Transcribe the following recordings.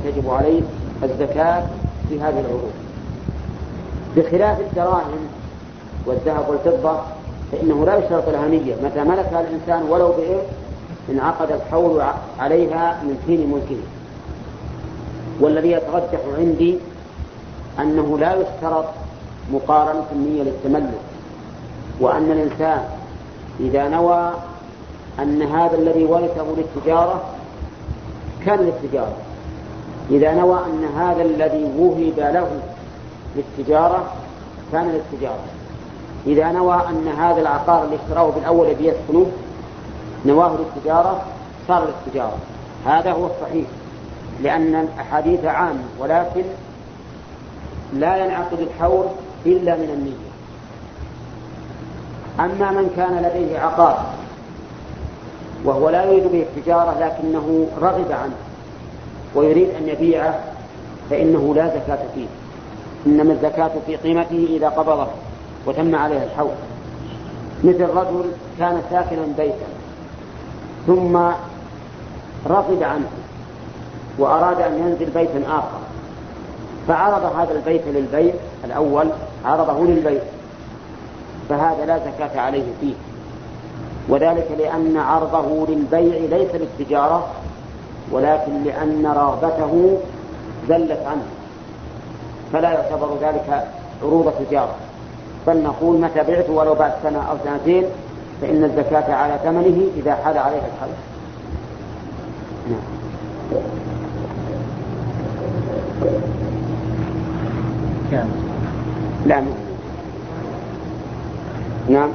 تجب عليه الزكاة في هذه العروض، بخلاف الدراهم والذهب والفضة فإنه لا يشترط لها نية، متى ملكها الإنسان ولو بإيه انعقد الحول عليها من حين ملكه. والذي يترجح عندي أنه لا يشترط مقارنة النية للتملك، وأن الإنسان إذا نوى أن هذا الذي ورثه للتجارة كان للتجارة، إذا نوى أن هذا الذي وهب له للتجارة كان للتجارة، إذا نوى أن هذا العقار اللي اشتراه بالأول بيسكنه نواه للتجارة صار للتجارة. هذا هو الصحيح، لأن الأحاديث عامة، ولكن لا ينعقد الحول إلا من النية. أما من كان لديه عقار وهو لا يريد به التجارة لكنه رغب عنه ويريد أن يبيعه فإنه لا زكاة فيه، إنما الزكاة في قيمته إذا قبضه وتم عليه الحول. مثل رجل كان ساكنا بيتا ثم رغب عنه وأراد أن ينزل بيتا آخر، فعرض هذا البيت للبيع الأول، عرضه للبيع، فهذا لا زكاة عليه فيه، وذلك لأن عرضه للبيع ليس للتجارة، ولكن لأن رغبته زلت عنه، فلا يعتبر ذلك عروض تجارة، بل نقول متى بعت ولو بعد سنة أو سنتين فإن الزكاة على ثمنه إذا حال عليه الحول. لا نعم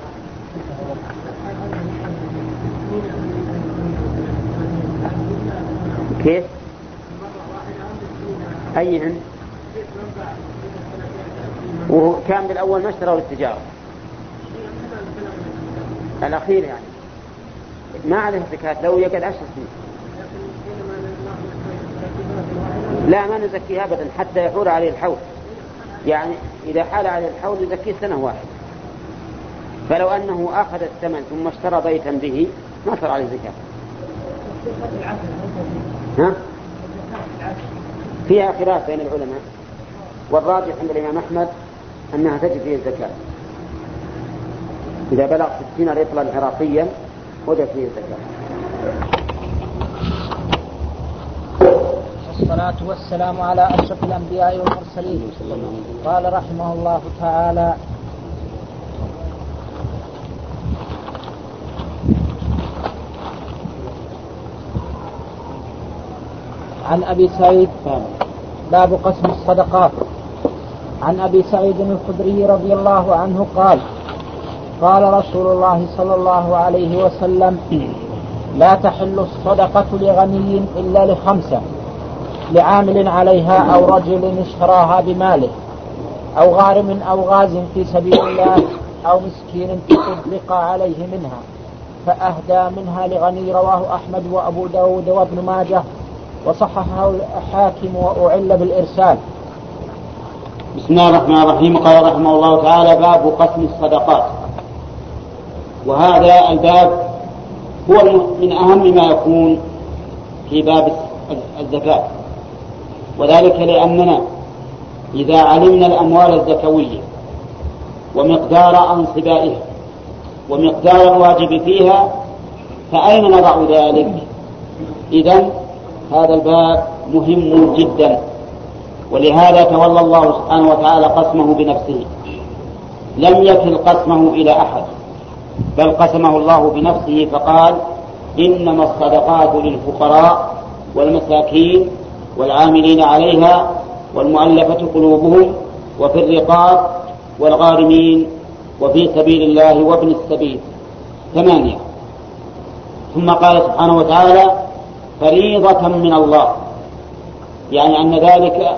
كيف أيهن وكان بالأول ما اشتروا للتجارة الأخير يعني ما عليه زكاة لو يقعد 10 سنين. لا ما نزكيها أبدا حتى يحول عليه الحول، يعني إذا حال عليه الحول يزكيه سنة واحدة، فلو أنه أخذ الثمن ثم اشترى بيتا به ما صار عليه زكاة. ها؟ فيها خلاف بين العلماء، والراجح عند الإمام أحمد أنها تجب فيه الزكاة، إذا بلغ 60 رطلا عراقيا وجب فيه الزكاة. والصلاة والسلام على أشرف الأنبياء والمرسلين. قال رحمه الله تعالى: عن أبي سعيد باب قسم الصدقات. عن أبي سعيد الخدري رضي الله عنه قال: قال رسول الله صلى الله عليه وسلم: لا تحل الصدقة لغني إلا ل5: لعامل عليها أو رجل اشتراها بماله، أو غارم أو غاز في سبيل الله، أو مسكين تصدق عليه منها فأهدى منها لغني. رواه أحمد وأبو داود وابن ماجه وصححه الحاكم وأعل بالإرسال. بسم الله الرحمن الرحيم. قال رحمه الله تعالى: باب قسم الصدقات. وهذا الباب هو من أهم ما يكون في باب الزكاة، وذلك لأننا إذا علمنا الأموال الزكوية ومقدار أنصبائها ومقدار الواجب فيها فأين نضع ذلك؟ إذن هذا الباب مهم جدا، ولهذا تولى الله سبحانه وتعالى قسمه بنفسه، لم يكل قسمه إلى أحد، بل قسمه الله بنفسه فقال: إنما الصدقات للفقراء والمساكين والعاملين عليها والمؤلفة قلوبهم وفي الرقاب والغارمين وفي سبيل الله وابن السبيل. 8. ثم قال سبحانه وتعالى: فريضة من الله، يعني أن ذلك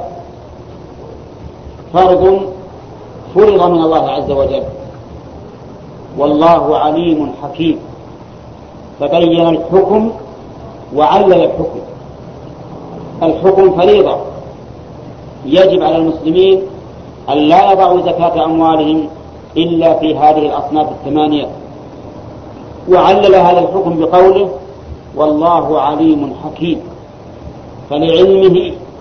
فرض فرض من الله عز وجل، والله عليم حكيم، فبين الحكم وعلل الحكم. الحكم فريضة يجب على المسلمين أن لا يضعوا زكاة أموالهم إلا في هذه الأصناف 8، وعلل هذا الحكم بقوله: والله عليم حكيم، فلعلمه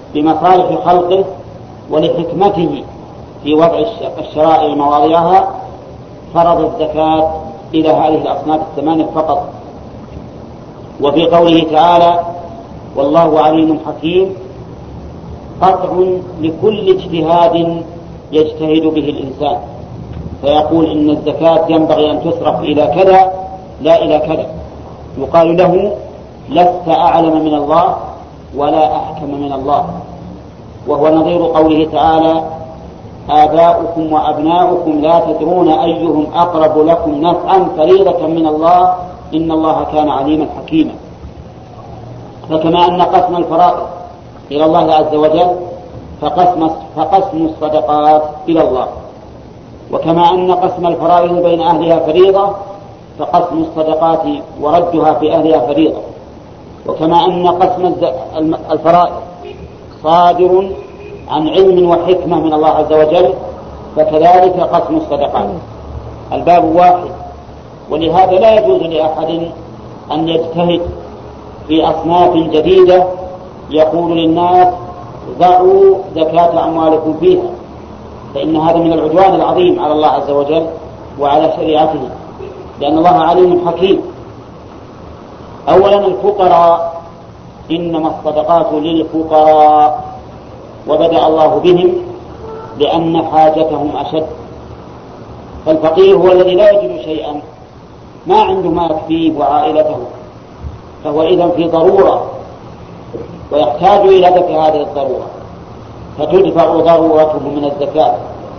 بمصالح خلقه ولحكمته في وضع الشرائع مواضعها فرض الزكاة إلى هذه الأصناف الثمانية فقط. وفي قوله تعالى والله عليم حكيم قطع لكل اجتهاد يجتهد به الإنسان، فيقول إن الزكاة ينبغي أن تصرف إلى كذا لا إلى كذا، يقال له لست أعلم من الله ولا أحكم من الله. وهو نظير قوله تعالى آباؤكم وأبناؤكم لا تدرون أيهم أقرب لكم نفعا فريضة من الله إن الله كان عليما حكيما. فكما أن قسم الفرائض إلى الله عز وجل فقسم الصدقات إلى الله، وكما أن قسم الفرائض بين أهلها فريضة فقسم الصدقات وردها في أهلها فريضة، وكما أن قسم الفرائض صادر عن علم وحكمة من الله عز وجل فكذلك قسم الصدقات. الباب واحد، ولهذا لا يجوز لأحد أن يجتهد في أصناف جديدة يقول للناس ضعوا زكاة أموالكم فيها، فإن هذا من العدوان العظيم على الله عز وجل وعلى شريعته، لأن الله عليم حكيم. أولا الفقراء إنما الصدقات للفقراء، وبدأ الله بهم لأن حاجتهم أشد. فالفقير هو الذي لا يجد شيئا، ما عنده ما يكفيه وعائلته، فهو إذن في ضرورة ويحتاج إلى دفع هذه الضرورة، فتدفع ضرورته من الزكاة.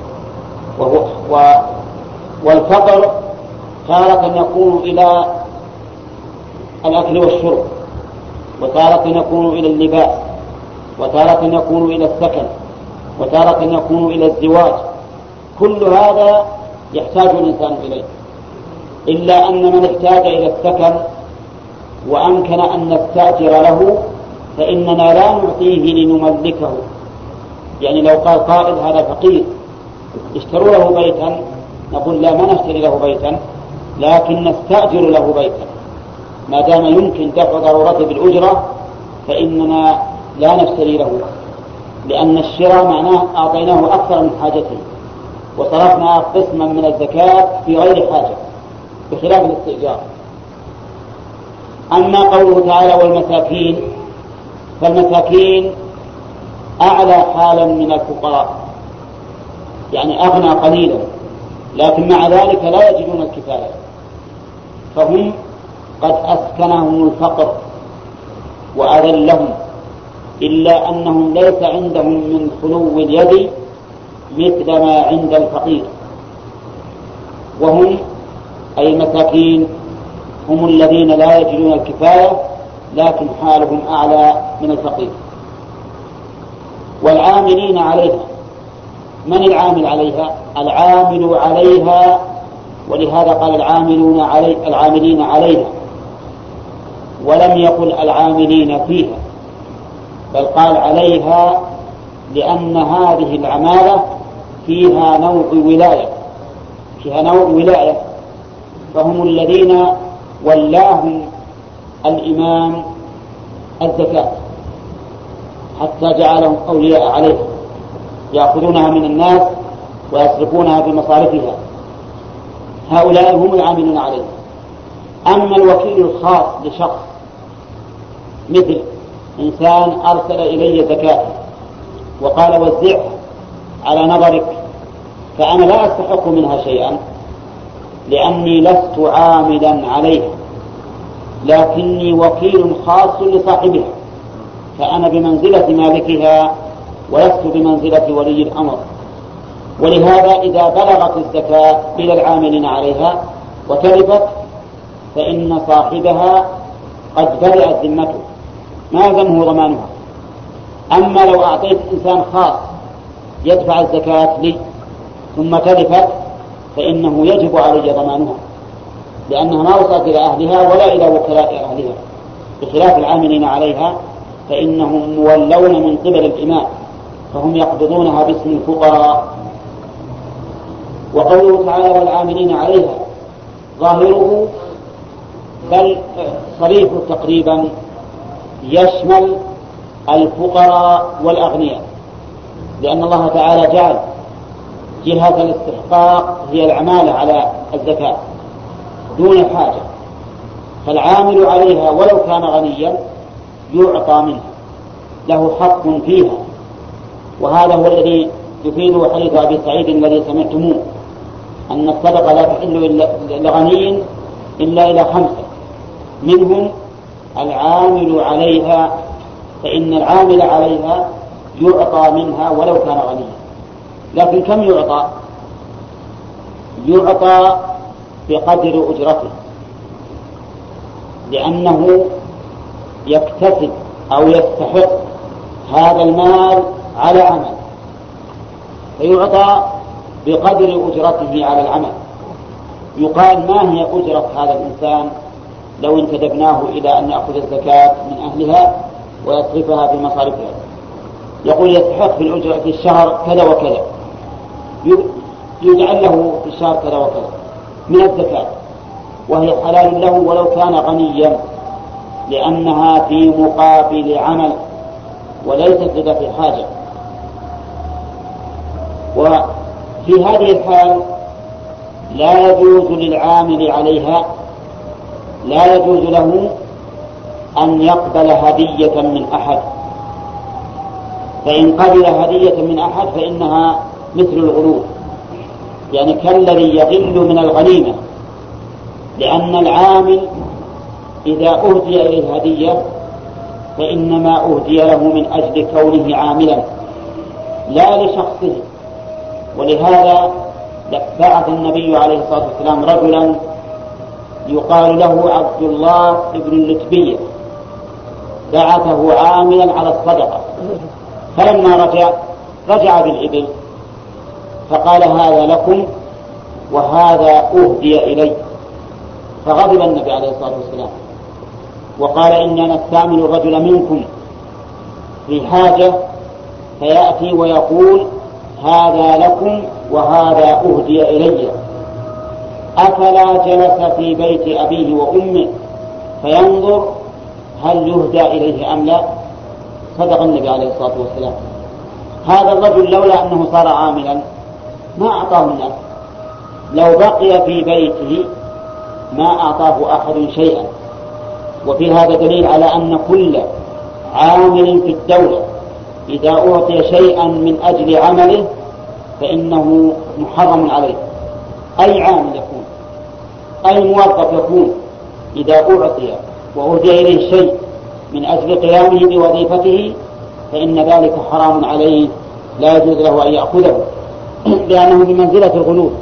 والفقر تارة يكون إلى الأكل والشرب، وتارة يكون إلى اللباس، وتارة يكون إلى السكن، وتارة يكون إلى الزواج. كل هذا يحتاج الإنسان إليه، إلا أن من احتاج إلى السكن وأمكن أن نستأجر له فإننا لا نعطيه لنملكه. يعني لو قال قائل هذا فقير اشتروا له بيتا، نقول لا، ما نشتري له بيتا، لكن نستأجر له بيتا ما دام يمكن دفع ضرورته بالأجرة، فإننا لا نشتري له، لأن الشراء معناه أعطيناه أكثر من حاجته وصرفنا قسما من الزكاة في غير حاجة بخلاف الاستئجار. أما قوله تعالى والمساكين، فالمساكين أعلى حالا من الفقراء، يعني أغنى قليلا، لكن مع ذلك لا يجدون الكفاية، فهم قد أسكنهم الفقر وأذلهم، إلا أنهم ليس عندهم من خلو اليد مثل ما عند الفقير. وهم أي المساكين هم الذين لا يجدون الكفاية لكن حالهم أعلى من الفقير. والعاملين عليها، من العامل عليها؟ العامل عليها، ولهذا قال العاملين عليها، ولم يقل العاملين فيها، بل قال عليها، لأن هذه العمالة فيها نوع ولاية، فهم الذين ولاهم الإمام الزكاة حتى جعلهم أولياء عليها، يأخذونها من الناس ويصرفونها في مصارفها، هؤلاء هم العاملون عليها. أما الوكيل الخاص لشخص، مثل إنسان أرسل إلي زكاة وقال وزعها على نظرك، فأنا لا أستحق منها شيئا لأني لست عاملا عليها، لكني وكيل خاص لصاحبها، فأنا بمنزلة مالكها ولست بمنزلة ولي الأمر. ولهذا إذا بلغت الزكاة إلى العاملين عليها وتلفت فإن صاحبها قد برئت ذمته، ما يلزمه ضمانها. أما لو أعطيت إنسان خاص يدفع الزكاة لي ثم تلفت فإنه يجب علي ضمانها، لأنها ما وصلت إلى أهلها ولا إلى وكلاء أهلها، بخلاف العاملين عليها فإنهم مولون من قبل الإمام، فهم يقبضونها باسم الفقراء. وقوله تعالى والعاملين عليها ظاهره بل صريحه تقريبا يشمل الفقراء والأغنياء، لأن الله تعالى جعل جهة الاستحقاق هي العمالة على الزكاة دون الحاجة، فالعامل عليها ولو كان غنيا يعطى منها، له حق فيها. وهذا هو الذي يفيد حديث أبي سعيد الذي سمعتموه، أن الصدقة لا تحل لغني إلا إلى 5 منهم العامل عليها، فإن العامل عليها يعطى منها ولو كان غنيا. لكن كم يعطى؟ يعطى بقدر أجرته، لأنه يكتسب أو يستحق هذا المال على عمل، فيعطى بقدر أجرته على العمل. يقال ما هي أجرة هذا الإنسان لو انتدبناه إلى أن يأخذ الزكاة من أهلها ويصرفها في مصارفها؟ يقول يستحق في الأجرة في الشهر كذا وكذا، يجعل له في الشهر كذا وكذا من الزكاة، وهي حلال له ولو كان غنيا، لأنها في مقابل عمل وليست لذات الحاجة. وفي هذه الحال لا يجوز للعامل عليها، لا يجوز له أن يقبل هدية من أحد، فإن قبل هدية من أحد فإنها مثل الغلول، يعني كالذي يغل من الغنيمة، لأن العامل إذا أهدي إليه هدية فإنما أهدي له من أجل كونه عاملا لا لشخصه. ولهذا بعث النبي عليه الصلاة والسلام رجلا يقال له عبد الله بن اللتبية، بعثه عاملا على الصدقة، فلما رجع بالإبل فقال هذا لكم وهذا أهدي إلي، فغضب النبي عليه الصلاة والسلام وقال إننا نستعمل الرجل منكم في حاجة فيأتي ويقول هذا لكم وهذا أهدي إلي، أفلا جلس في بيت أبيه وأمه فينظر هل يهدى إليه أم لا؟ صدق النبي عليه الصلاة والسلام. هذا الرجل لولا أنه صار عاملا ما أعطاه الناس، لو بقي في بيته ما أعطاه أحد شيئا. وفي هذا دليل على أن كل عامل في الدولة إذا أعطي شيئا من أجل عمله فإنه محرم عليه، أي عامل يكون، أي موظف يكون، إذا أعطي وأهدي إليه شيء من أجل قيامه بوظيفته فإن ذلك حرام عليه، لا يجوز له أن يأخذه لأنه بمنزلة الغلول.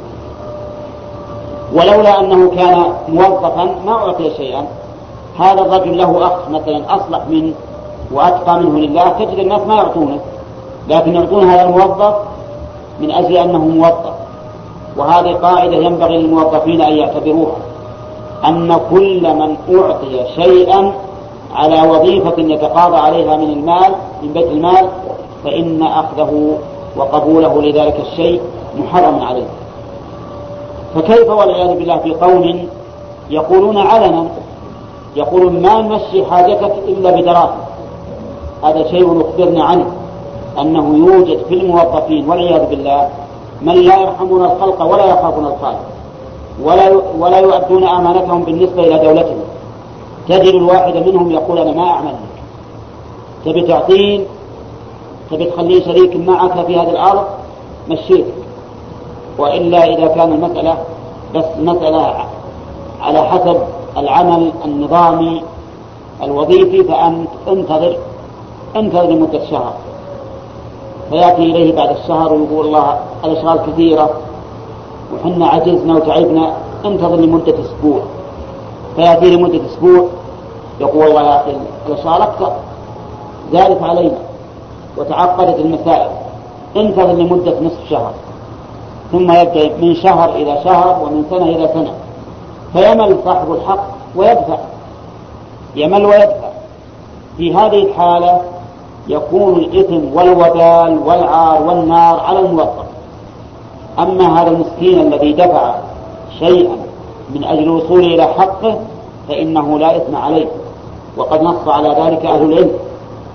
ولولا أنه كان موظفا ما أعطي شيئا. هذا الرجل له أخ مثلا أصلح منه وأتقى منه لله، تجد الناس ما يعطونه، لكن يعطون هذا الموظف من أجل أنه موظف. وهذه قاعدة ينبغي للموظفين أن يعتبروها، أن كل من أعطي شيئا على وظيفة يتقاضى عليها من المال من بيت المال فإن أخذه وقبوله لذلك الشيء محرم عليه. فكيف والعياذ بالله في قوم يقولون علنا، يقولون ما نمشي حاجتك إلا بدراهم. هذا شيء يخبرنا عنه، أنه يوجد في الموظفين والعياذ بالله من لا يرحمون الخلق ولا يخافون الخالق ولا يؤدون أمانتهم بالنسبة إلى دولتهم. تجد الواحد منهم يقول أنا ما أعمل لك، تبي تعطين، تبي تخليه شريك معك في هذه الأرض مشيك، وإلا إذا كان المسألة بس مسألة على حسب العمل النظامي الوظيفي فأنت انتظر لمدة شهر، فيأتي إليه بعد الشهر ويقول الله الأشغال كثيرة وحنا عجزنا وتعبنا، انتظر لمدة أسبوع، فيأتي لمدة أسبوع يقول والله يا أخي الأشغال أكثر زادت علينا وتعقدت المسائل، انتظر لمدة نصف شهر، ثم يبدأ من شهر إلى شهر ومن سنة إلى سنة، فيمل صاحب الحق ويدفع، يمل ويدفع. في هذه الحالة يكون الإثم والوبال والعار والنار على الموظف. أما هذا المسكين الذي دفع شيئا من أجل الوصول إلى حقه فإنه لا إثم عليه، وقد نص على ذلك أهل العلم.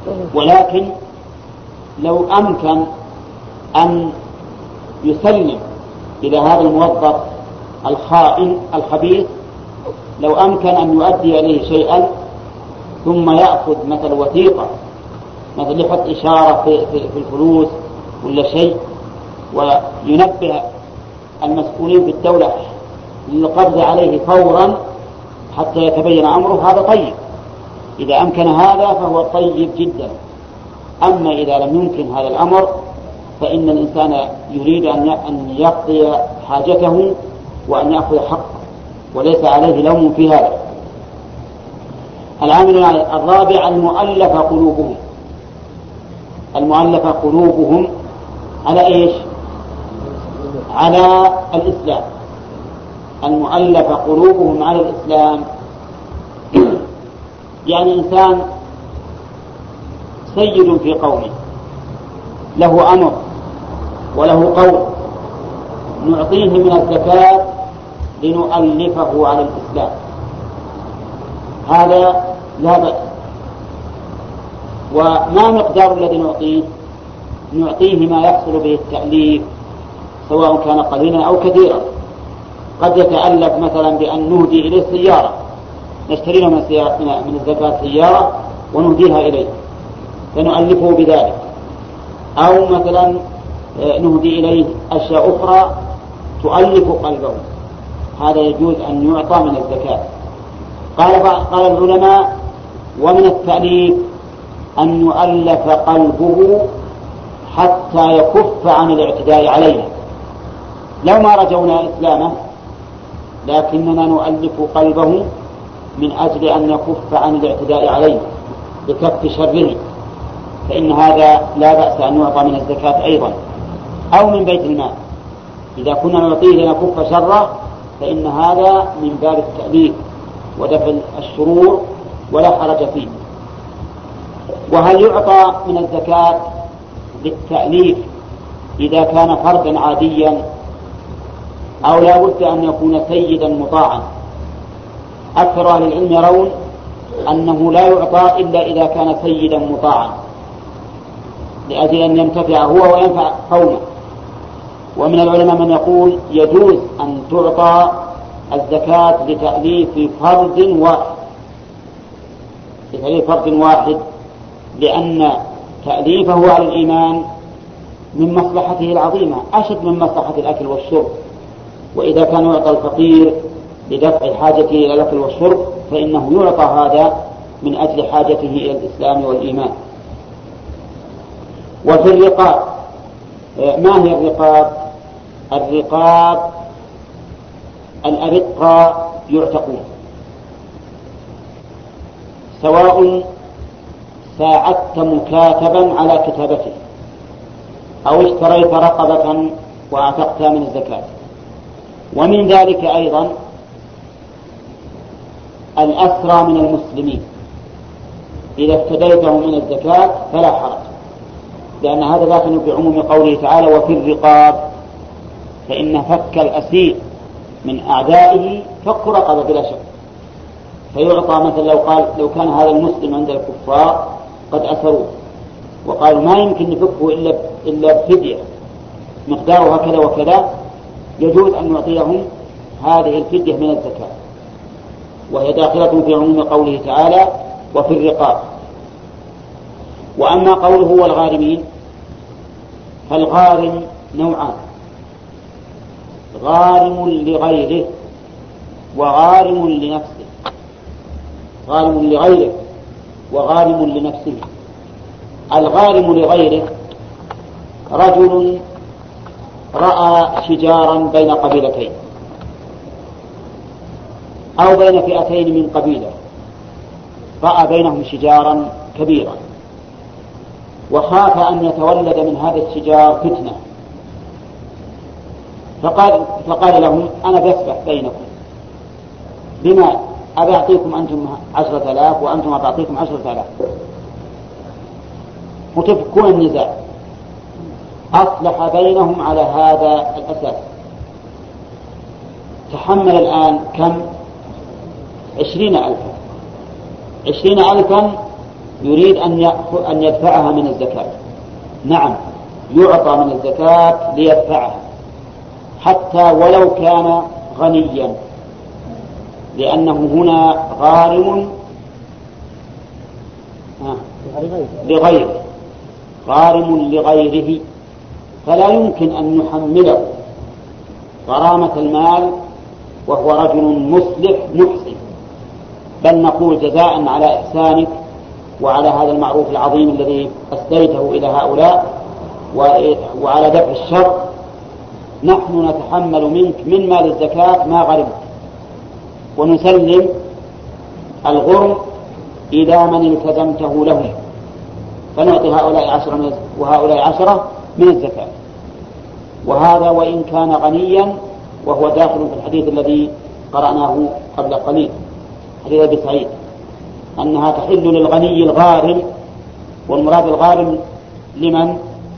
ولكن لو أمكن أن يسلم إلى هذا الموظف الخائن الخبيث، لو أمكن أن يؤدي إليه شيئا ثم يأخذ مثل وثيقة، مثل يحط إشارة في الفلوس ولا شيء، وينبه المسؤولين في الدولة للقبض عليه فورا حتى يتبين أمره، هذا طيب. إذا أمكن هذا فهو طيب جدا. أما إذا لم يمكن هذا الأمر فإن الإنسان يريد أن يقضي حاجته وأن يأخذ حقه، وليس عليه لوم في هذا. العامل الرابع المؤلف قلوبهم على إيش؟ على الإسلام. المؤلف قلوبهم على الإسلام يعني إنسان سيد في قومه، له أمر وله قول، نعطيه من الزكاة لنؤلفه على الإسلام، هذا لا بأس. وما مقدار الذي نعطيه ما يحصل به التأليف، سواء كان قليلا أو كثيرا. قد يتألف مثلا بأن نهدي إليه سيارة، نشتري له من الزكاة سيارة ونهديها إليه فنؤلفه بذلك، أو مثلا نهدي إليه أشياء أخرى تؤلف قلبه، هذا يجوز أن يعطى من الزكاة. قال العلماء: ومن التأليف أن يؤلف قلبه حتى يكف عن الاعتداء علينا. لو ما رجونا إسلامه لكننا نؤلف قلبه من أجل أن يكف عن الاعتداء علينا بكف شره، فإن هذا لا بأس أن يعطى من الزكاة أيضا، أو من بيت المال. إذا كنا نعطيه لنكف شره فإن هذا من باب التأليف ودفع الشرور ولا حرج فيه. وهل يعطى من الزكاة للتأليف إذا كان فردا عاديا أو لا بد أن يكون سيدا مطاعا؟ أكثر أهل العلم يرون أنه لا يعطى إلا إذا كان سيدا مطاعا لأجل أن ينتفع هو وينفع قومه. ومن العلماء من يقول يجوز أن تعطى الزكاة لتأليف فرد واحد، لأن تأليفه على الإيمان من مصلحته العظيمة أشد من مصلحة الأكل والشرب. وإذا كان يعطى الفقير لدفع حاجته إلى الأكل والشرب فإنه يعطى هذا من أجل حاجته إلى الإسلام والإيمان. وفي الرقاب، ما هي الرقاب؟ الرقاب الأرقاء يعتقون، سواء ساعدت مكاتبا على كتابته أو اشتريت رقبة وأعتقتها من الزكاة. ومن ذلك أيضا الأسرى من المسلمين، إذا افتديته من الزكاة فلا حرج، لأن هذا داخل في عموم قوله تعالى: وفي الرقاب، فإن فك الأسير من أعدائه فك رقبة بلا شك، فيعطى. مثل لو كان هذا المسلم عند الكفار قد أسروه وقالوا ما يمكن نفكه إلا بفدية مقدارها كذا وكذا، يجوز أن نعطيهم هذه الفدية من الزكاة، وهي داخلة في عموم قوله تعالى: وفي الرقاب. وأما قوله والغارمين، فالغارم نوعان: غارم لغيره وغارم لنفسه. غارم لغيره وغارم لنفسه. الغارم لغيره رجل رأى شجارا بين قبيلتين أو بين فئتين من قبيلة، رأى بينهم شجارا كبيرا وخاف أن يتولد من هذا الشجار فتنة، فقال لهم: أنا بسبح بينكم بما أبعطيكم أنتم 10,000 وأنتم أبعطيكم 10,000 وتفكون النزاع. أصلح بينهم على هذا الأساس. تحمل الآن كم؟ 20,000 يريد أن يدفعها من الزكاة. نعم، يعطى من الزكاة ليدفعها حتى ولو كان غنيا، لأنه هنا غارم لغيره، غارم لغيره، فلا يمكن أن نحمله غرامة المال وهو رجل مصلح محسن، بل نقول جزاء على إحسانك وعلى هذا المعروف العظيم الذي أسديته إلى هؤلاء وعلى دفع الشر، نحن نتحمل منك من مال الزكاة ما غرمت، ونسلم الغرم إلى من التزمته له، فنعطي هؤلاء 10 وهؤلاء 10 من الزكاة. وهذا وإن كان غنيا، وهو داخل في الحديث الذي قرأناه قبل قليل، حديث أبي سعيد، أنها تحل للغني الغارم، والمراد الغارم لمن؟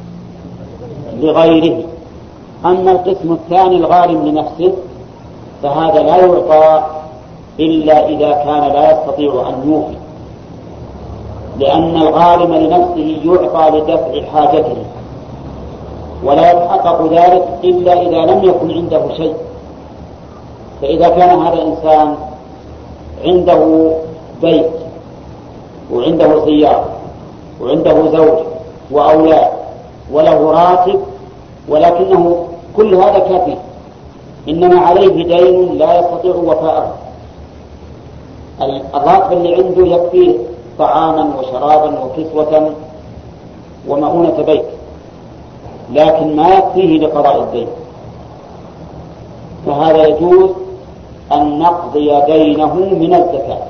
لغيره. أما القسم الثاني الغارم لنفسه فهذا لا يعطى إلا إذا كان لا يستطيع أن يوفي، لأن الغارم لنفسه يعطى لدفع حاجته، ولا يتحقق ذلك إلا إذا لم يكن عنده شيء. فإذا كان هذا الإنسان عنده بيت وعنده سيارة وعنده زوج وأولاد وله راتب، ولكنه كل هذا كافي، إنما عليه دين لا يستطيع وفاءه، الراتب اللي عنده يكفيه طعاما وشرابا وكسوة ومؤونة بيت، لكن ما يكفيه لقضاء الدين، فهذا يجوز أن نقضي دينه من الزكاة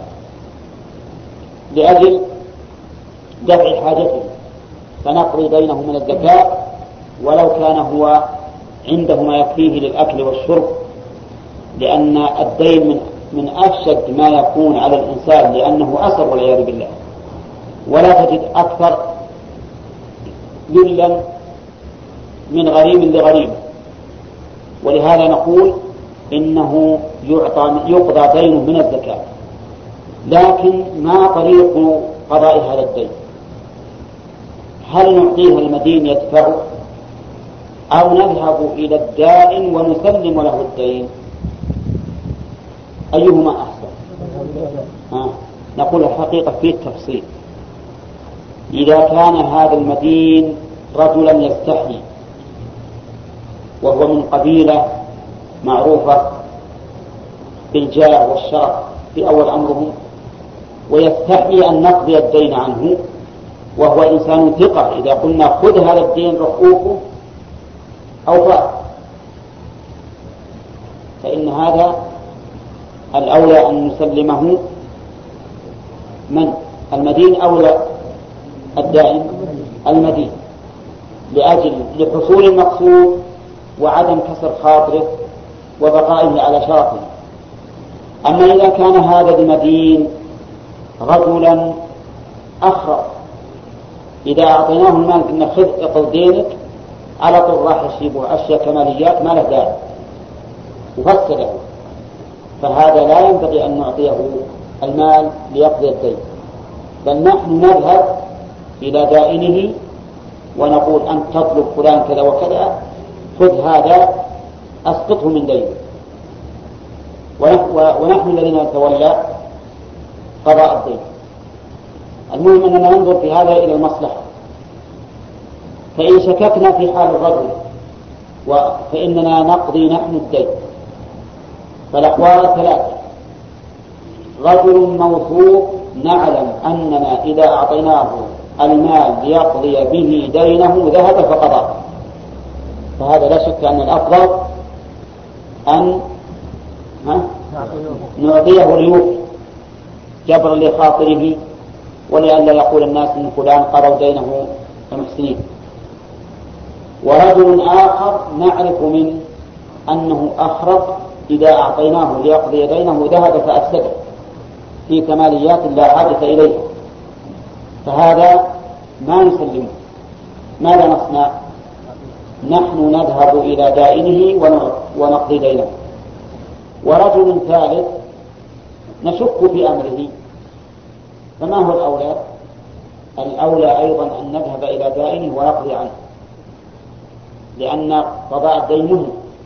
لأجل دفع حاجته، فنقضي دينه من الزكاة ولو كان هو عنده ما يكفيه للأكل والشرب، لأن الدين من أشد ما يكون على الإنسان، لأنه أسر والعياذ بالله، ولا تجد أكثر ذلا من غريم لغريم. ولهذا نقول إنه يقضى دينه من الزكاة، لكن ما طريق قضاء هذا الدين؟ هل نعطيها المدين يدفعه، أو نذهب إلى الدائن ونسلم له الدين؟ أيهما أحسن؟ نقول الحقيقة فيه التفصيل. إذا كان هذا المدين رجلا يستحي وهو من قبيلة معروفة بالجاه والشرف في أول أمرهم، ويستحي أن نقضي الدين عنه، وهو إنسان ثقة، إذا قلنا خذ هذا الدين رقوقه أو فاء، فإن هذا الأولى أن نسلمه من المدين أولى الدائن المدين، لحصول المقصود وعدم كسر خاطره وبقائه على شرفه. أما إذا كان هذا المدين رجلا أخرق، إذا أعطيناه المال إن خذ اقض دينك على طول راح يصيبه أشياء كماليات ما له داعي وفسده، فهذا لا ينبغي أن نعطيه المال ليقضي الدين، بل نحن نذهب إلى دائنه ونقول أنت تطلب فلان كذا وكذا، خذ هذا أسقطه من دينه، ونحن الذين نتولى قضاء الدين. المهم أننا ننظر في هذا إلى المصلحة. فإن شككنا في حال الرجل فإننا نقضي نحن الدين. فالأحوال 3: رجل موثوق نعلم أننا إذا أعطيناه المال ليقضي به دينه ذهب فقضى، فهذا لا شك أن الأفضل أن نعطيه ليوفي جبرا لخاطره، ولئلا يقول الناس إن فلان قضوا دينه كمحسنين. ورجل آخر نعرف من أنه أخرق، إذا أعطيناه ليقضي دينه ذهب فأفسده في كماليات لا حاجة إليها، فهذا ما نسلمه. ماذا نصنع؟ نحن نذهب إلى دائنه ونقضي دينه. ورجل ثالث نشك في أمره، فما هو الأولى؟ الأولى أيضا أن نذهب إلى دائنه ونقضي عنه، لأن قضاء الدين مهم.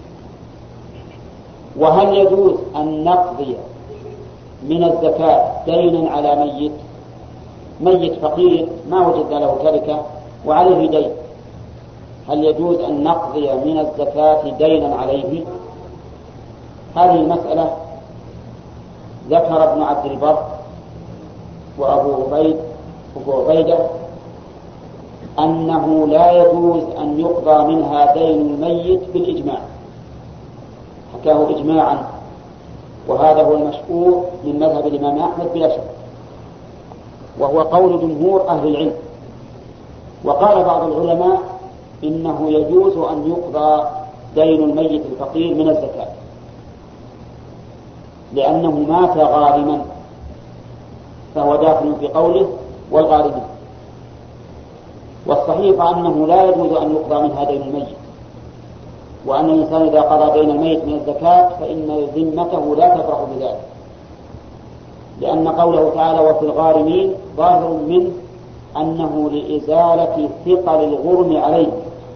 وهل يجوز أن نقضي من الزكاة دينا على ميت فقير ما وجدنا له تركة وعليه دين؟ هل يجوز أن نقضي من الزكاة دينا عليه؟ هذه المسألة ذكر ابن عبد البر وأبو عبيدة أنه لا يجوز أن يقضى منها دين الميت بالإجماع، حكاه إجماعا، وهذا هو المشهور من مذهب الإمام أحمد بلا شك، وهو قول جمهور أهل العلم. وقال بعض العلماء إنه يجوز أن يقضى دين الميت الفقير من الزكاة، لأنه مات غارما، فهو داخل في قوله والغارمين. والصحيح أنه لا يجوز أن يقضى منها دين الميت، وأن الإنسان إذا قضى دين الميت من الزكاة فإن ذمته لا تفرح بذلك، لأن قوله تعالى وفي الغارمين ظاهر منه أنه لإزالة ثقل الغرم عليه.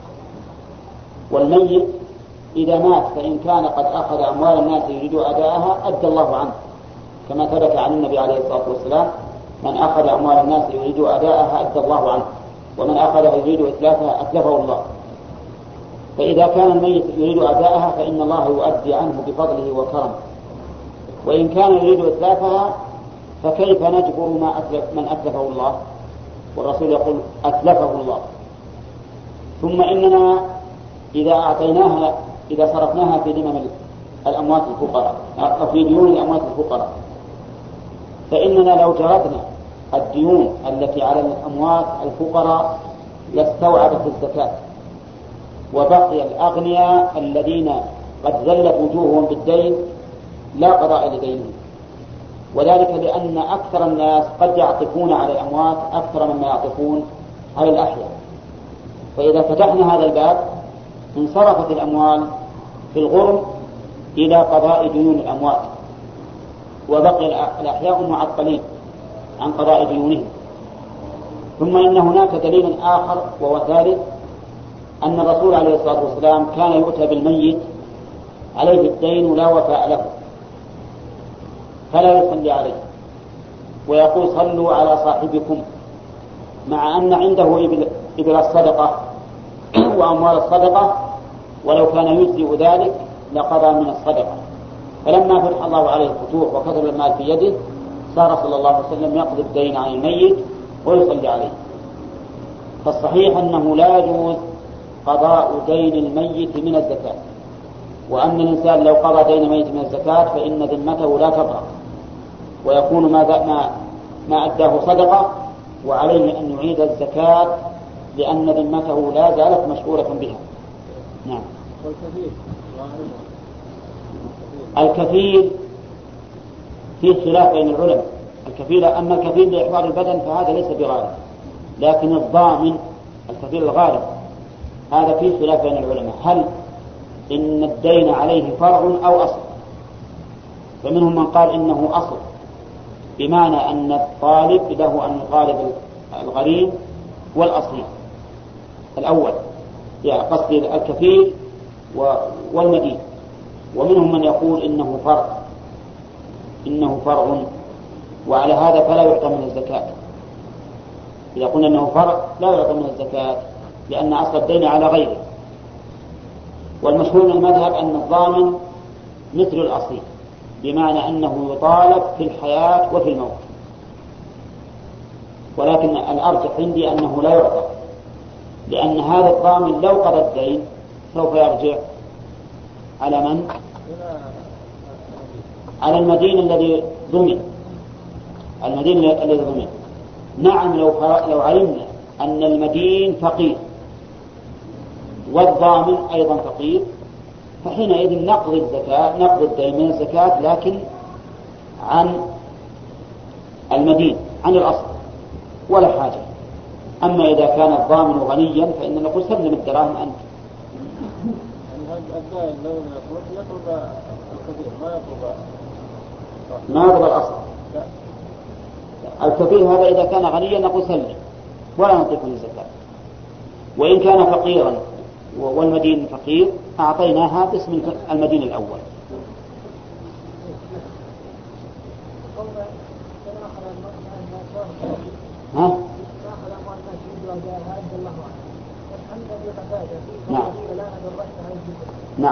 والميت إذا مات فإن كان قد أخذ أموال الناس يريد أداءها أدى الله عنه، كما ثبت عن النبي عليه الصلاة والسلام من أخذ أموال الناس يريد أداءها أدى الله عنه، ومن أخذها يريد إتلافها أتلفه الله. فإذا كان الميت يريد أداءها فإن الله يؤدي عنه بفضله وكرمه، وإن كان يريد إتلافها فكيف نجبر من أتلفه الله؟ والرسول يقول أتلفه الله. ثم إننا إذا صرفناها في ذمم الأموات الفقراء أو في ديون الأموات الفقراء، فإننا لو جردنا الديون التي على الأموات الفقراء لاستوعبت الزكاة، وبقي الأغنياء الذين قد ذلت وجوههم بالدين لا قضاء لدينهم، وذلك لأن أكثر الناس قد يعطفون على الأموات أكثر مما يعطفون على الأحياء. فإذا فتحنا هذا الباب انصرفت الأموال في الغرم إلى قضاء ديون الأموات، وبقي الأحياء معطلين عن قضاء ديونهم. ثم إن هناك دليل آخر وهو ثالث، أن الرسول عليه الصلاة والسلام كان يؤتى بالميت عليه الدين لا وفاء له فلا يصلي عليه، ويقول صلوا على صاحبكم، مع أن عنده إبل الصدقة وأموال الصدقة، ولو كان يجزئ ذلك لقضى من الصدقة. فلما فتح الله عليه الفتوح وكثر المال في يده صار صلى الله عليه وسلم يقضي الدين عن الميت ويصلي عليه. فالصحيح أنه لا يجوز قضاء دين الميت من الزكاة، وأن الإنسان لو قضى دين الميت من الزكاة فإن ذمته لا تبرأ، ويكون ما أداه صدقة، وعليه أن يعيد الزكاة لأن ذمته لا زالت مشغولة بها. نعم. الكفيل فيه خلاف بين العلماء. أما الكفيل لإحضار البدن فهذا ليس بغالب، لكن الضامن الكفيل الغالب هذا فيه خلاف بين العلماء، هل إن الدين عليه فرع أو أصل؟ فمنهم من قال إنه أصل، بمعنى أن الطالب له أن يطالب الغريم والأصيل الأول، يعني قصد الكفيل والمدين. ومنهم من يقول إنه فرع، وعلى هذا فلا يعطى من الزكاة. إذا قلنا أنه فرع لا يعطى من الزكاة لأن أصل الدين على غيره. والمشهور من المذهب أن الضامن مثل الأصيل، بمعنى أنه يطالب في الحياة وفي الموت، ولكن الأرجح عندي أنه لا يعطى، لأن هذا الضامن لو قضى الدين سوف يرجع على من؟ على المدين الذي ضمن. نعم، لو علمنا أن المدين فقير والضامن أيضا فقير فحينئذ نقضي الدين من الزكاة، لكن عن المدين عن الأصل ولا حاجة. أما إذا كان الضامن غنيا فإن نقول سلم الدراهم أنت. ما يطلب الأصل. الكفيل هذا إذا كان غنيا نقول سلم، ولا نعطيكم الزكاة. وإن كان فقيرا والمدين فقير أعطيناها باسم المدين الأول. ها؟ نعم. نعم.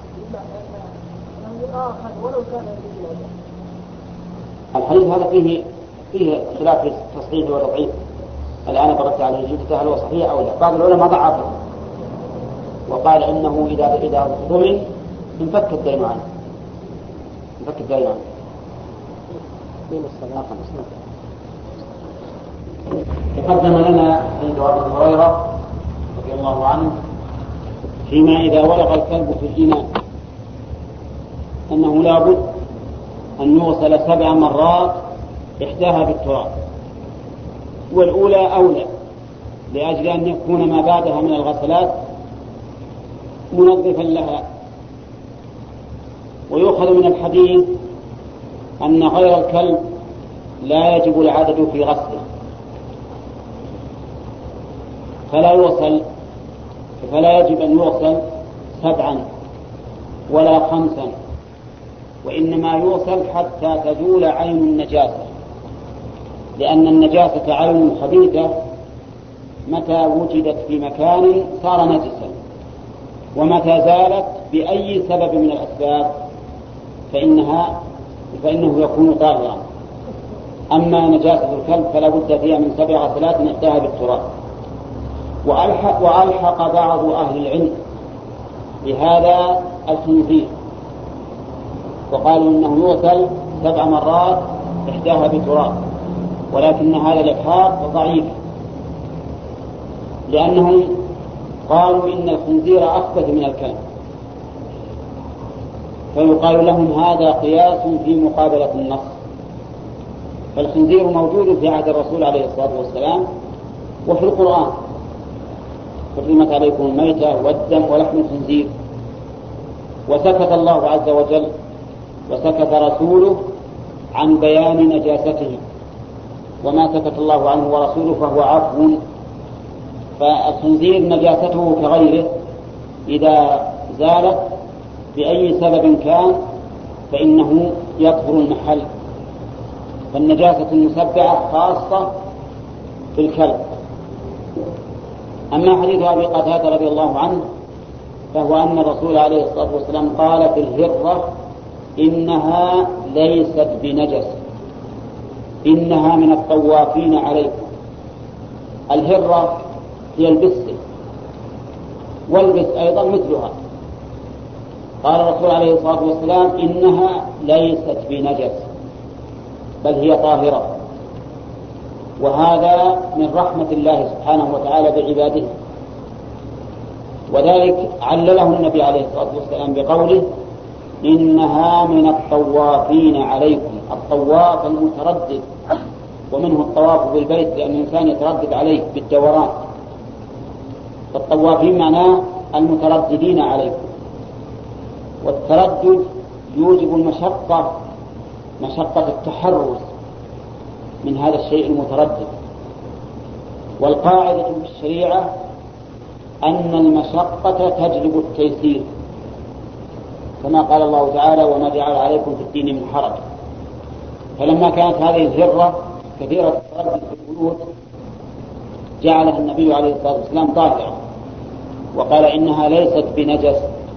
الحديث هذا فيه خلاف في التصحيح والتضعيف. الآن ضربت عليه جلدته هل هو صحيح أو لا. بعض العلماء ضعفه وقال إنه إذا ضمن انفك الدين عنه. تقدم لنا عند أبي هريرة رضي الله عنه فيما إذا ولغ الكلب في الإناء أنه لا بد أن يغسل 7 مرات إحداها بالتراب، والأولى أولى لأجل أن يكون ما بعدها من الغسلات منظفا لها. ويؤخذ من الحديث أن غير الكلب لا يجب العدد في غسله، فلا يجب أن يغسل 7 ولا 5، وإنما يغسل حتى تزول عين النجاسة، لأن النجاسة عين خبيثة متى وجدت في مكان صار نجسا، ومتى زالت بأي سبب من الأسباب فإنه يكون طاهرا. أما نجاسة الكلب فلا بد فيها من 7 غسلات إحداها بالتراب. وألحق بعض أهل العلم بهذا الخنزير وقالوا إنه يغسل 7 مرات إحداها بالتراب، ولكن هذا الإلحاق ضعيف، لأنهم قالوا إن الخنزير أخبث من الكلب، فيقال لهم هذا قياس في مقابلة النص. فالخنزير موجود في عهد الرسول عليه الصلاة والسلام وفي القرآن: حرمت عليكم الميتة والدم ولحم الخنزير. وسكت الله عز وجل وسكت رسوله عن بيان نجاسته، وما سكت الله عنه ورسوله فهو عفو. فالخنزير نجاسته كغيره إذا زالت بأي سبب كان فإنه يطهر المحل. فالنجاسة المسبعة خاصة في الكلب. أما حديث أبي قتادة رضي الله عنه فهو أن الرسول عليه الصلاة والسلام قال في الهرة: إنها ليست بنجس، إنها من الطوافين عليكم. الهرة هي البسة، والبس أيضا مثلها. قال الرسول عليه الصلاة والسلام: إنها ليست بنجس بل هي طاهرة. وهذا من رحمة الله سبحانه وتعالى بعباده، وذلك علله النبي عليه الصلاة والسلام بقوله: إنها من الطوافين عليكم. الطواف المتردد، ومنه الطواف بالبيت لأن الإنسان يتردد عليه بالدوران. فالطوافين معناه المترددين عليكم، والتردد يوجب مشقة التحرز من هذا الشيء المتردد. والقاعدة في الشريعة أن المشقة تجلب التيسير، كما قال الله تعالى: وما جعل عليكم في الدين من حرج. فلما كانت هذه الهرة كثيرة التردد في البيوت جعلها النبي عليه الصلاة والسلام طاهرة، وقال: إنها ليست بنجس.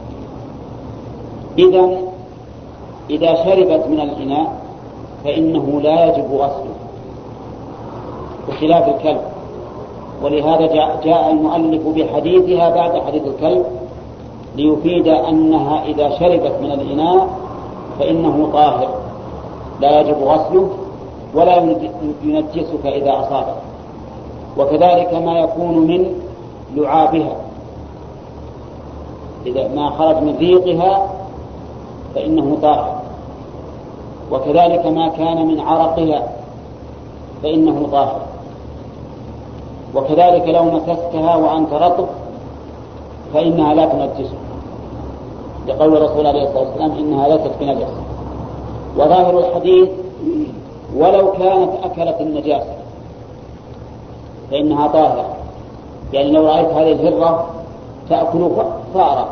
إذا شربت من الإناء فإنه لا يجب غسله بخلاف الكلب. ولهذا جاء المؤلف بحديثها بعد حديث الكلب ليفيد أنها إذا شربت من الإناء فإنه طاهر لا يجب غسله ولا ينجسك إذا أصابه. وكذلك ما يكون من لعابها إذا ما خرج من ريقها فإنه طاهر، وكذلك ما كان من عرقها فإنه طاهر، وكذلك لو مسستها وأنت رطب فإنها لا تنجسك، لقول الرسول عليه الصلاة والسلام: إنها ليست بنجس. وظاهر الحديث: ولو كانت أكلت النجاسة، فإنها طاهرة، يعني لو رأيت هذه الهرة تأكل فأرة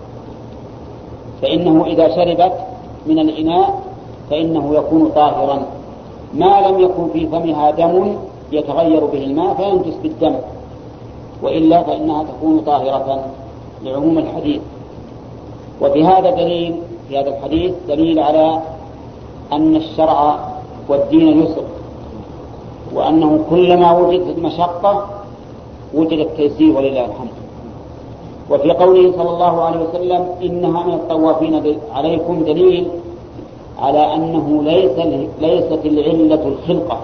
فإنه إذا شربت من الإناء فإنه يكون طاهرا ما لم يكن في فمها دم يتغير به الماء فينجس بالدم، وإلا فإنها تكون طاهرة لعموم الحديث. وفي هذا دليل، في هذا الحديث دليل على أن الشرع والدين يسر، وأنه كلما وجدت المشقة وجد التيسير ولله الحمد. وفي قوله صلى الله عليه وسلم إنها من الطوافين عليكم دليل على أنه ليست العلة الخلقة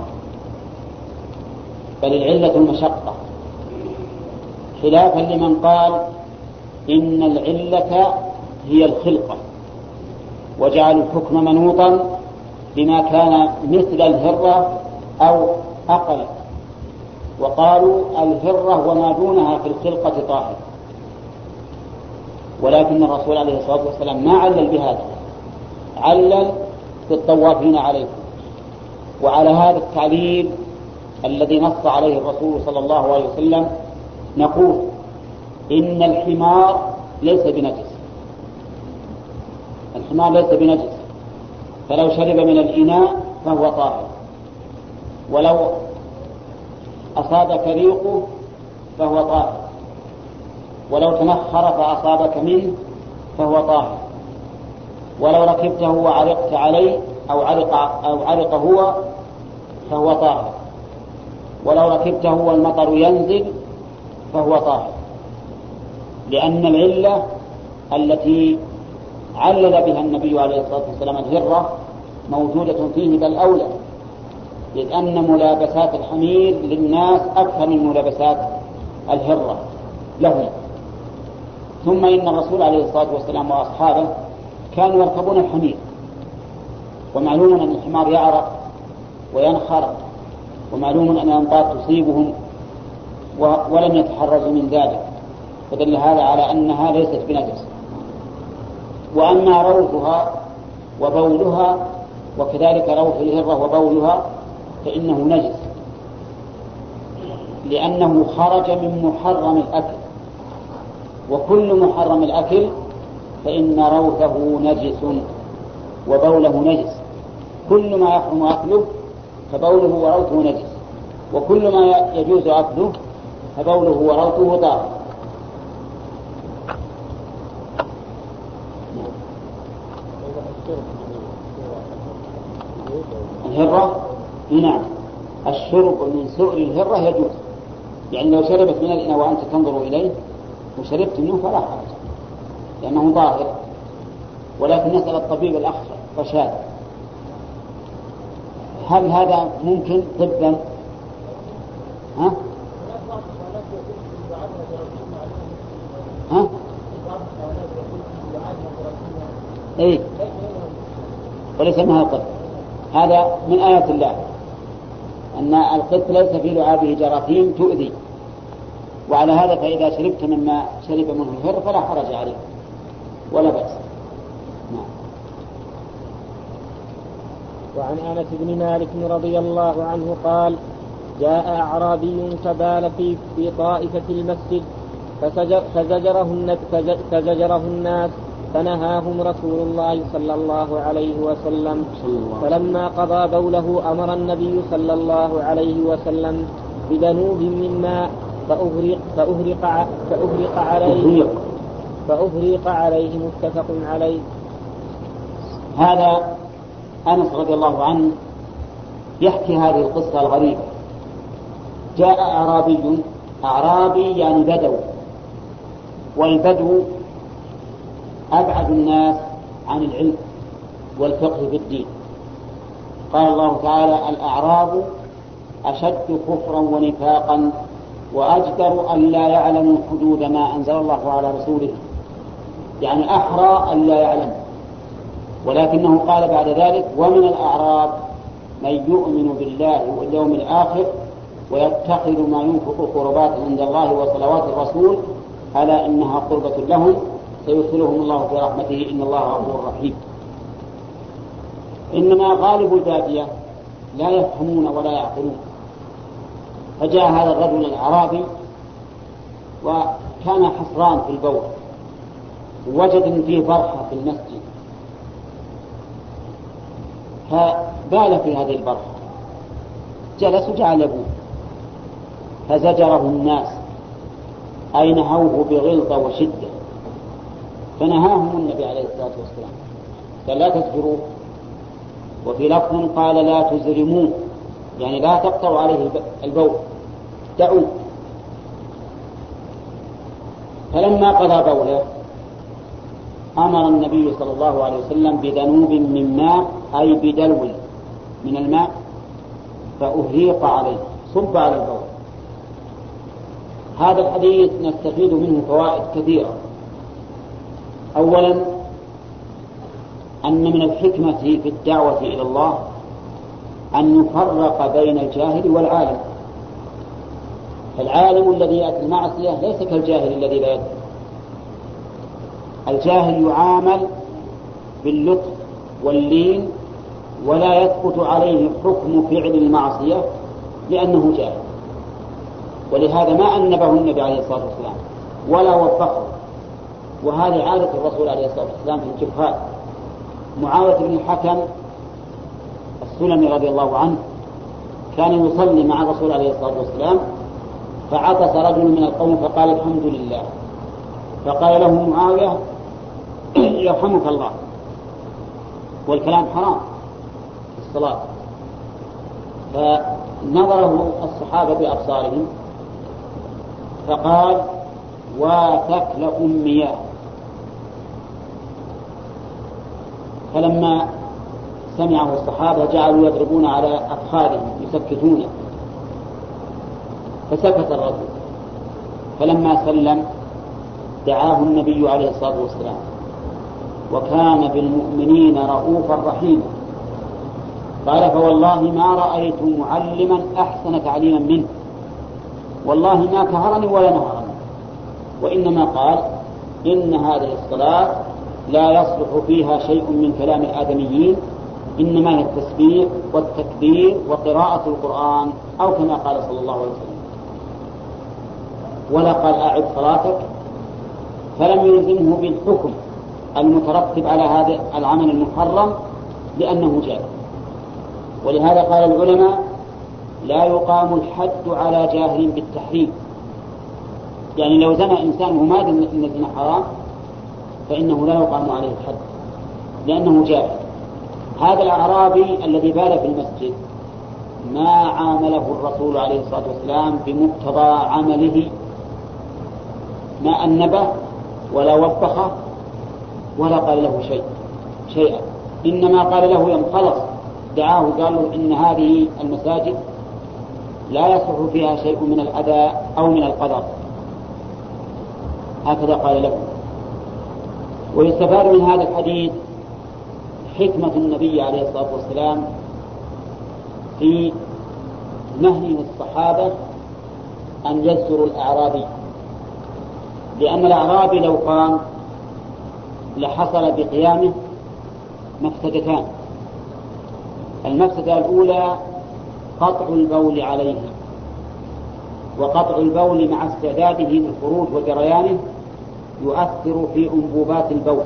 بل العلة المشقة، خلافا لمن قال إن العلة هي الخلقة وجعلوا الحكم منوطا بما كان مثل الهرة أو أقل، وقالوا الهرة وما دونها في الخلقة طاهر. ولكن الرسول عليه الصلاة والسلام ما علل بهذا، علل في الطوافين عليكم. وعلى هذا التعليل الذي نص عليه الرسول صلى الله عليه وسلم نقول إن الحمار ليس بنجس، الحمار ليس بنجس، فلو شرب من الإناء فهو طاهر، ولو أصابك ريقه فهو طاهر، ولو تنخر فأصابك منه فهو طاهر، ولو ركبته وعرقت عليه أو عرق هو فهو طاهر، ولو ركبته والمطر ينزل فهو طاهر، لأن العلة التي علل بها النبي عليه الصلاة والسلام الهرة موجودة فيه بل أولى، إذ أن ملابسات الحمير للناس أكثر من ملابسات الهرة لهم. ثم إن الرسول عليه الصلاة والسلام وأصحابه كانوا يركبون الحمير، ومعلوم أن الحمار يعرق وينخر، ومعلوم أن الأمطار تصيبهم ولم يتحرزوا من ذلك، فدل هذا على أنها ليست بنجس. وأما روثها وبولها وكذلك روث الهرة وبولها فإنه نجس، لأنه خرج من محرم الأكل، وكل محرم الأكل فإن روثه نجس وبوله نجس. كل ما يحرم أكله فبوله وروثه نجس، وكل ما يجوز أكله فبوله وروثه طاهر. الهرة نعم، الشرب من سؤر الهرة يجوز، يعني لو شربت من الإناء وأنت تنظر إليه وشربت منه فلا حرج لأنه ظاهر. ولكن نسأل الطبيب الأخ رشاد، هل هذا ممكن طبا؟ ها؟ ها؟ إيه؟ وليس منها القط، هذا من آيات الله أن القط ليس في لعابه جراثيم تؤذي، وعلى هذا فإذا شربت مما شرب منه الهر فلا حرج عليه ولا بأس. نعم. وعن أنس بن مالك رضي الله عنه قال: جاء أعرابي فبال في طائفة المسجد فزجره الناس فنهاهم رسول الله صلى الله عليه وسلم. فلما قضى بوله أمر النبي صلى الله عليه وسلم بذنوب من ماء فأهرق عليه متفق عليه. هذا أنس رضي الله عنه يحكي هذه القصة الغريبة. جاء أعرابي يعني بدو، والبدو أبعد الناس عن العلم والفقه في الدين. قال الله تعالى: الأعراب أشد كفرا ونفاقا وأجدر أن لا يعلموا حدود ما أنزل الله على رسوله، يعني أحرى أن لا يعلم. ولكنه قال بعد ذلك: ومن الأعراب من يؤمن بالله واليوم الآخر ويتخذ ما ينفق قربات عند الله وصلوات الرسول ألا إنها قربة لهم سيدخلهم الله في رحمته إن الله غفور رحيم. إنما غالب البادية لا يفهمون ولا يعقلون، فجاء هذا الرجل الأعرابي وكان حصران في البول، وجد أن فيه برحة في المسجد، فبال في هذه البرحة، جلس وجعل يبول، فزجره الناس أي نهوه بغلظة وشدة، فنهاهم النبي عليه الصلاة والسلام قال لا تزجروه، وفي لفظ قال لا تزرموه، يعني لا تقطعوا عليه البول، دعوه. فلما قضى بوله أمر النبي صلى الله عليه وسلم بذنوب من ماء، أي بدلو من الماء، فأهريق عليه، صب على البول. هذا الحديث نستفيد منه فوائد كثيرة. أولا أن من الحكمة في الدعوة إلى الله أن يفرق بين الجاهل والعالم. العالم الذي يأتي المعصية ليس كالجاهل الذي لا يدري. الجاهل يعامل باللطف واللين ولا يثبت عليه حكم فعل المعصية لأنه جاهل، ولهذا ما أنبه النبي عليه الصلاة والسلام ولا وفقه. وهذه عادة الرسول عليه الصلاة والسلام في الجهال. معاوية بن الحكم السلمي رضي الله عنه كان يصلي مع الرسول عليه الصلاة والسلام، فعطس رجل من القوم فقال الحمد لله، فقال له معاوية يرحمك الله، والكلام حرام في الصلاة. فنظره الصحابة بأبصارهم فقال وثكل أمياه. فلما سمعه الصحابة جعلوا يضربون على أفخاذهم يسكتونه، فسكت الرجل. فلما سلم دعاه النبي عليه الصلاة والسلام، وكان بالمؤمنين رؤوفا رحيما. قال فوالله ما رأيت معلما أحسن تعليما منه، والله ما كهرني ولا نهرني، وإنما قال إن هذه الصلاة لا يصلح فيها شيء من كلام الآدميين، إنما هي التسبيح والتكبير وقراءة القرآن، أو كما قال صلى الله عليه وسلم. ولا قال أعد صلاتك، فلم يلزمه بالحكم المترتب على هذا العمل المحرم لأنه جاهل. ولهذا قال العلماء لا يقام الحد على جاهل بالتحريم، يعني لو زنى إنسان وما أدري أن الزنا حرام فإنه لا يقام عليه الحد لأنه جاهل. هذا الأعرابي الذي بال في المسجد ما عامله الرسول عليه الصلاة والسلام بمقتضى عمله، ما أنبه ولا وبخه ولا قال له شيئا، إنما قال له يوم خلص دعاه قال له إن هذه المساجد لا يصح فيها شيء من الأذى أو من القدر، هكذا قال له. ويستفاد من هذا الحديث حكمة النبي عليه الصلاة والسلام في نهي الصحابة أن يزجروا الأعرابي، لأن الأعرابي لو قام لحصل بقيامه مفسدتان. المفسدة الأولى قطع البول عليه، وقطع البول مع استعداده للخروج وجريانه يؤثر في أنبوبات البول،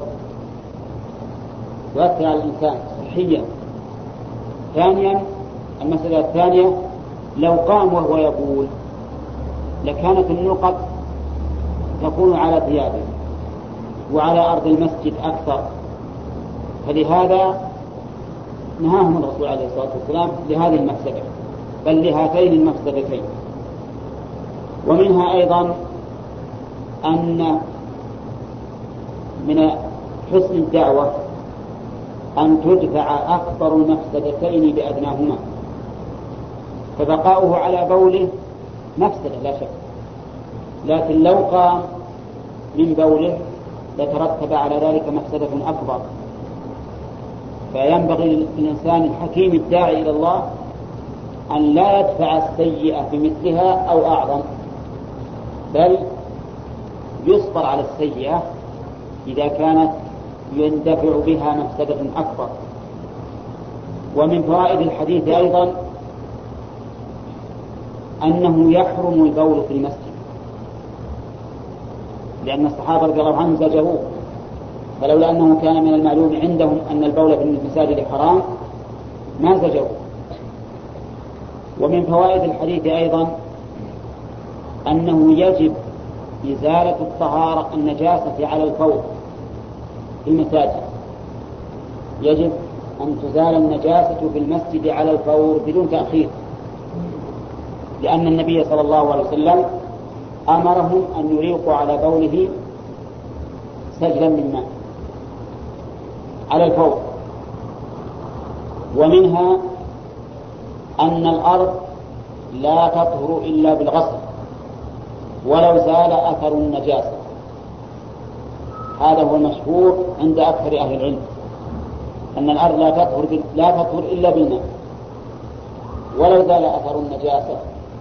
يؤثر على الإنسان صحيا. ثانيا المسألة الثانية لو قام وهو يبول لكانت النقط تكون على ثيابه وعلى أرض المسجد أكثر، فلهذا نهاهم الرسول عليه الصلاة والسلام لهذه المفسدة، بل لهاتين المفسدتين. ومنها أيضا أن من حسن الدعوة أن تدفع أكبر المفسدتين بأدناهما، فبقاؤه على بوله مفسدة لا شك، لكن لو قام من بوله لترتب على ذلك مفسدة أكبر. فينبغي للإنسان الحكيم الداعي إلى الله أن لا يدفع السيئة بمثلها أو أعظم، بل يصبر على السيئة إذا كانت يندفع بها مفسدة أكبر. ومن فوائد الحديث أيضا أنه يحرم البول في المسجد، لأن الصحابة رضي الله عنهم زجروه، فلولا أنه كان من المعلوم عندهم أن البول في المساجد حرام ما زجروه. ومن فوائد الحديث أيضا أنه يجب إزالة الطهارة النجاسة على الفور في المساجد، يجب أن تزال النجاسة في المسجد على الفور بدون تأخير، لأن النبي صلى الله عليه وسلم أمرهم أن يريقوا على بوله سجلا من ماء على الفور. ومنها أن الأرض لا تطهر إلا بالغسل ولو زال أثر النجاسة، هذا هو المشهور عند أكثر أهل العلم، أن الأرض لا تطهر إلا بالماء ولو زال أثر النجاسة.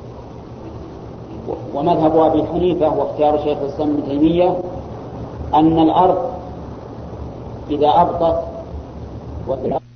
ومذهب أبي حنيفة واختيار شيخ الإسلام ابن تيمية أن الأرض إذا أبطت